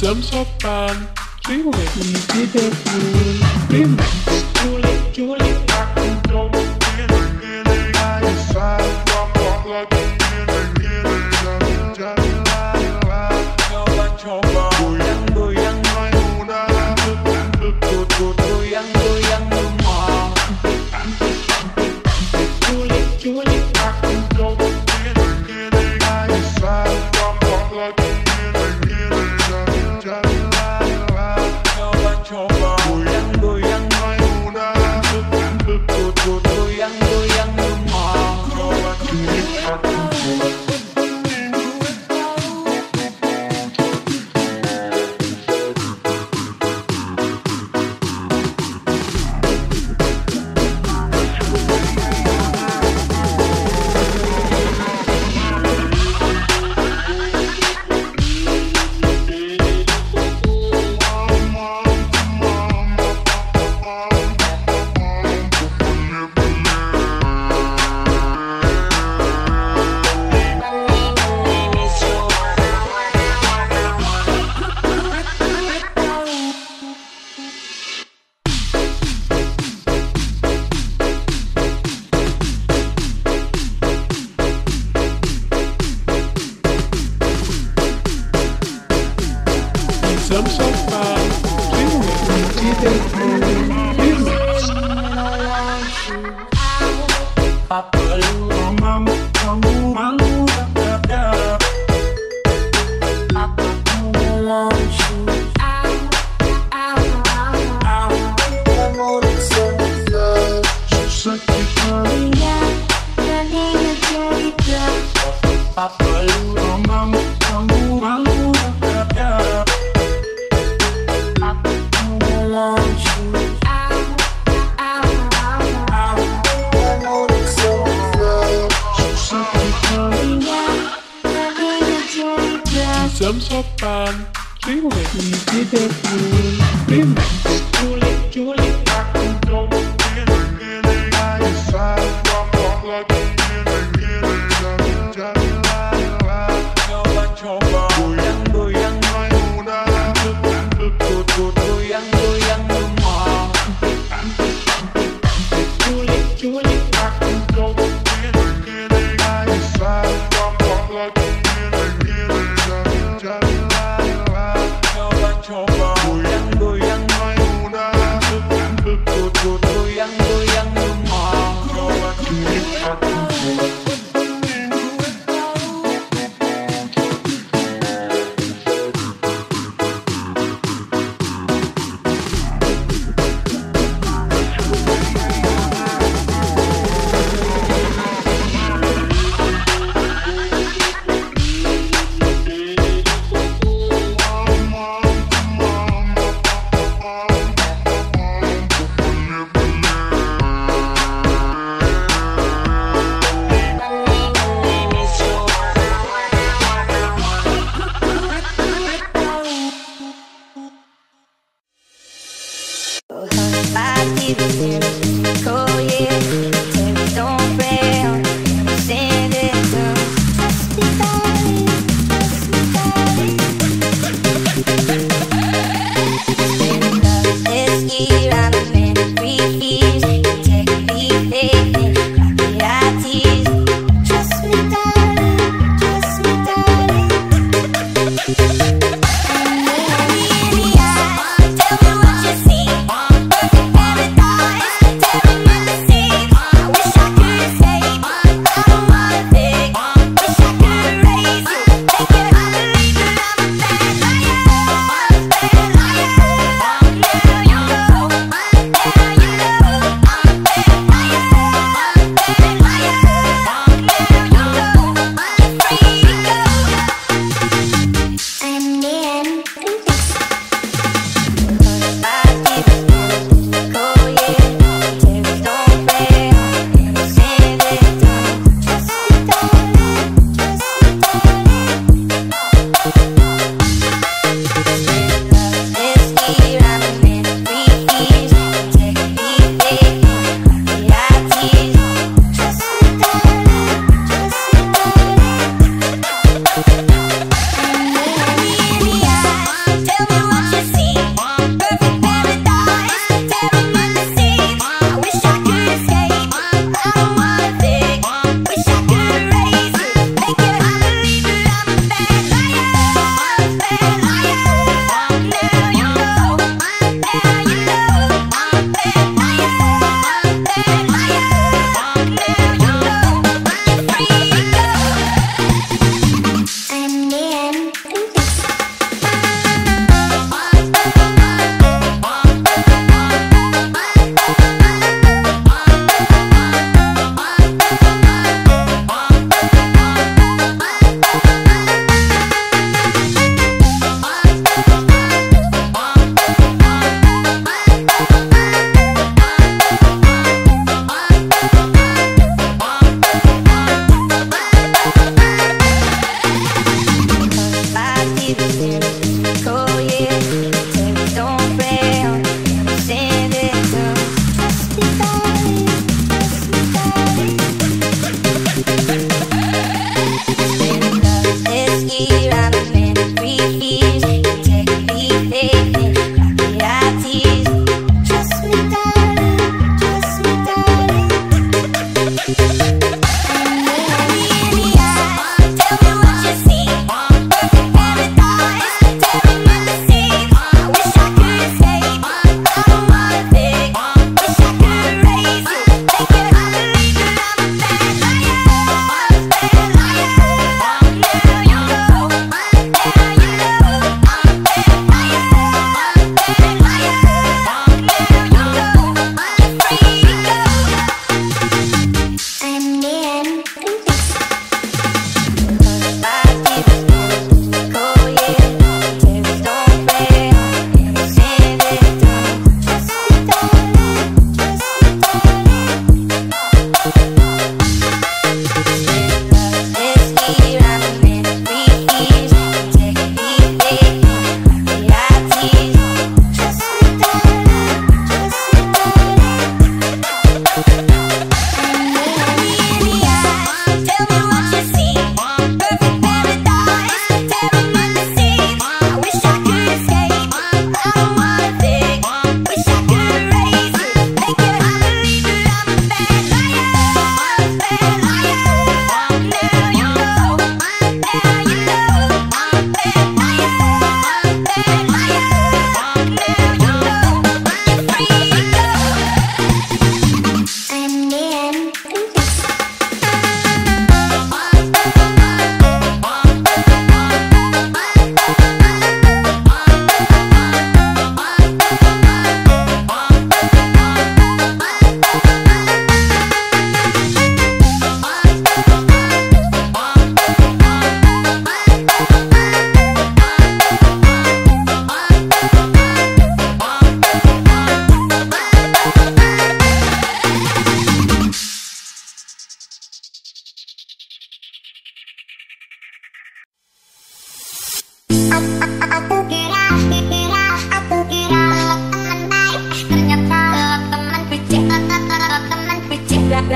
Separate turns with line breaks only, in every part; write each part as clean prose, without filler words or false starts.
Jam sopan, relax, di dapur, relax. Culik, aku dong. Coba goyang, goyang lemah. Culik, aku dong. Coba goyang, goyang lemah. Coba culik aku dong. Jam sopan, relax, di dapur, relax. Papa lu mama, kamu malu ada. Aku langsung kamu susah kita. Papa lu mama, kamu malu ada. Jam sopan, relax, di dapur, relax. Culik, aku dong. Coba goyang, goyang lemah. Culik, aku dong. Coba goyang, goyang lemah. Coba culik aku dong.
Tell me what you see. Perfect paradise. Tell me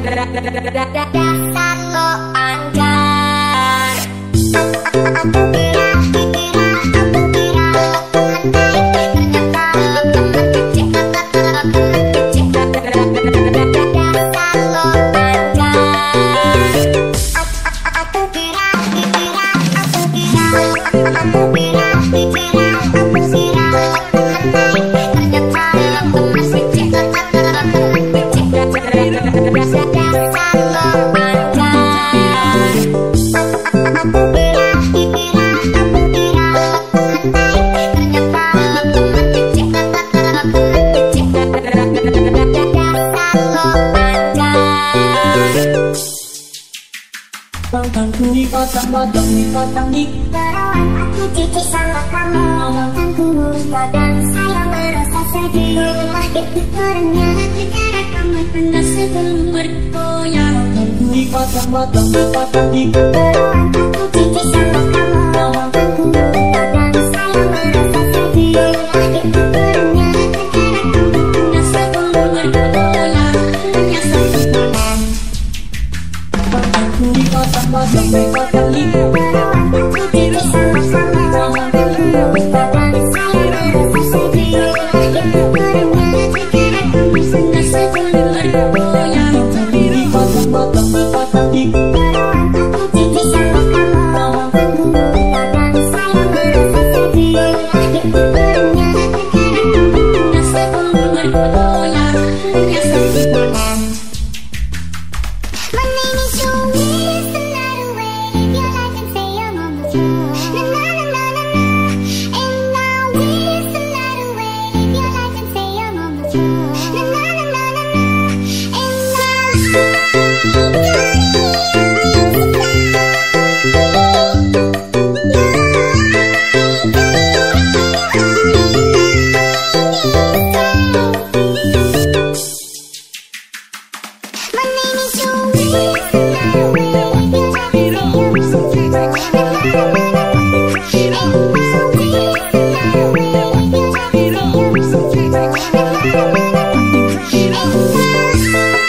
Dasar lo anggar. Aku kira
potong di
perawan aku cici sama kamu. Ngomongkanku kadang saya merasa sedih. Itu karena negara kamu pernah sebelum bergoyang.
Potong di
perawan aku cici sama kamu. Ngomongkanku kadang saya merasa sedih. Itu karena negara kamu pernah sebelum bergoyang. Hanya satu malam.
potong di
Perawan aku cici sama kamu. Kadang saya merasa sedih. Itu karena negara kamu pernah sebelum bergoyang.
potong di
Perawan aku cici sama kamu. Kadang saya merasa sedih. Itu karena negara kamu pernah sebelum bergoyang. Hanya satu malam. My name is Joey, it's another way. If you like and say I'm on the floor. Na na na na na na. And now it's another way. If you like and say I'm on the floor. Na na na na na na. And now my name is Joey, it's another way. If you like and say I'm on the floor. Na na na na na. And now it's another way. If you like and say I'm on the floor. Na na na na na.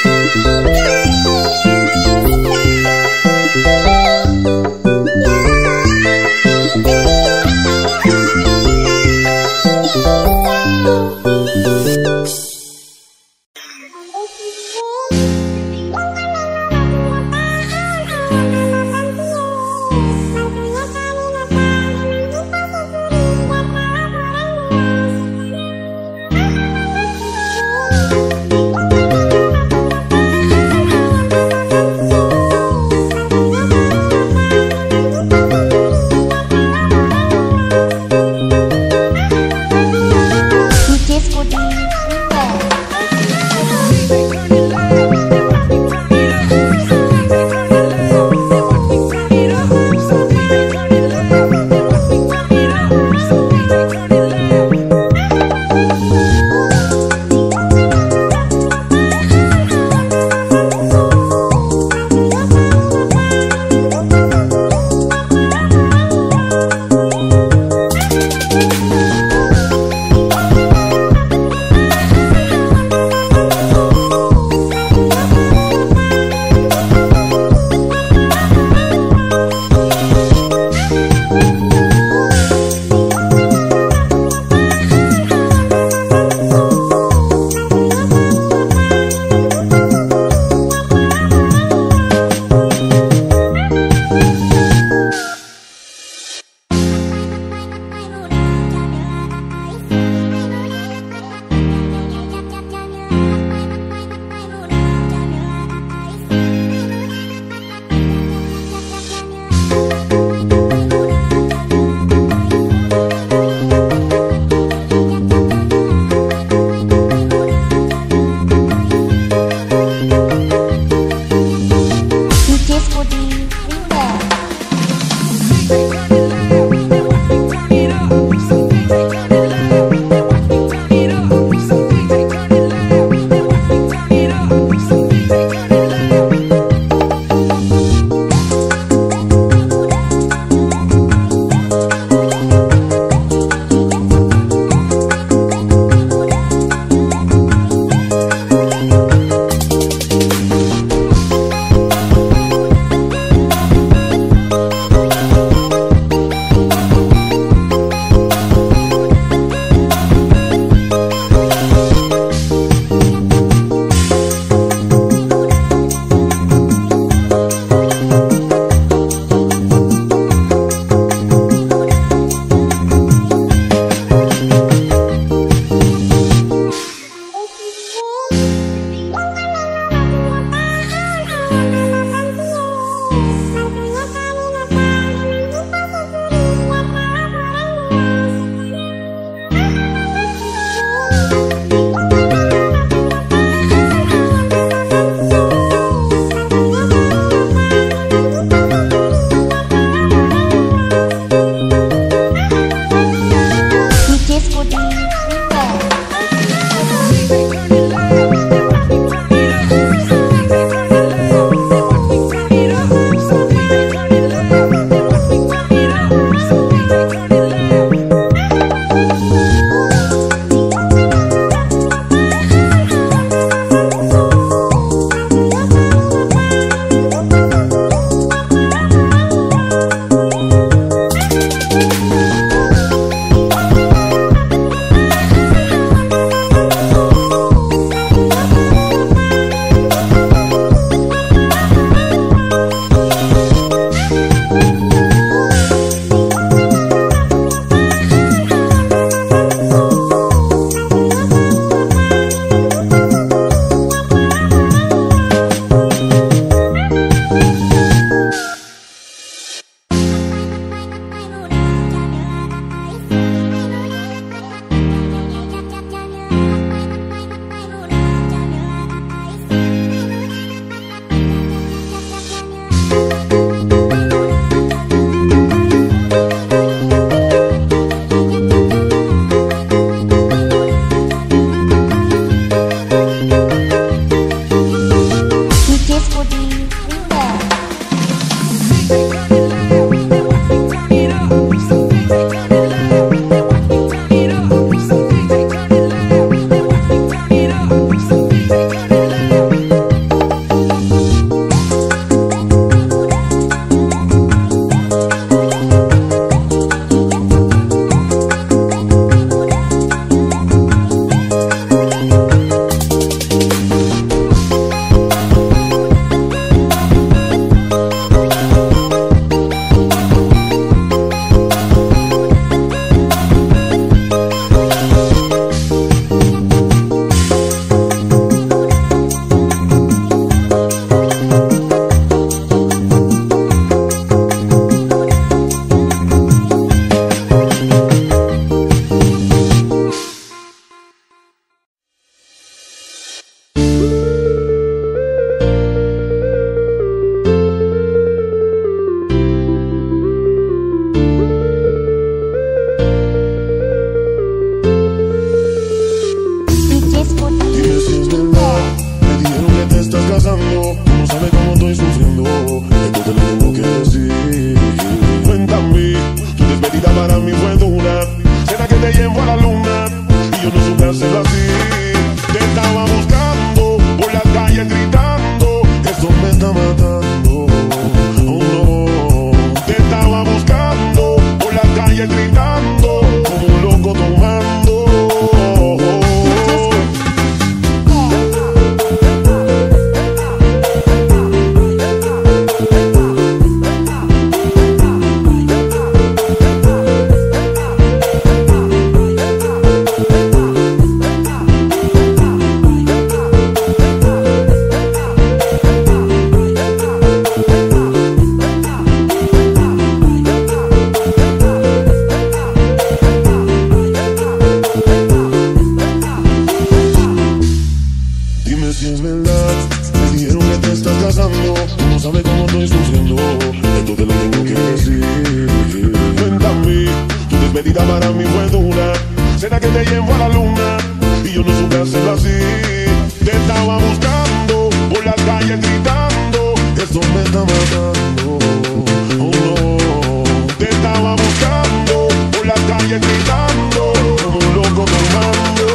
si es verdad. Me dijeron que te estás casando. Tú no sabes cómo estoy sufriendo. Esto te lo tengo que decir. Cuéntame, tu despedida para mí fue dura. Será que te llevo a la luna y yo no supe hacerlo así. Te estaba buscando por las calles gritando. Esto me está matando. Oh no. Te estaba buscando por las calles gritando como un loco tomando.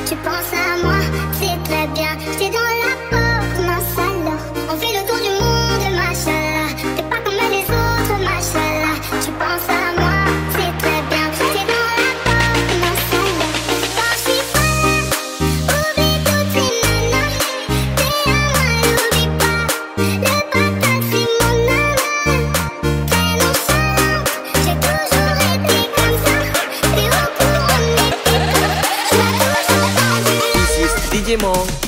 Tu penses à moi, c'est très bien. J'étais dans la porte, mince alors. On fait le tour du monde, machallah. T'es pas comme les autres, machallah. Tu penses à moi, c'est très bien. J'étais dans la porte, mince alors. Quand je suis pas là, oublie toutes ces nanas. T'es à moi, n'oublie pas. Le patate, c'est mon âme. Très nonchalante, j'ai toujours été comme ça. T'es au courant de mes picots. Je m'as toujours tendu la main.
This is DJ Monk.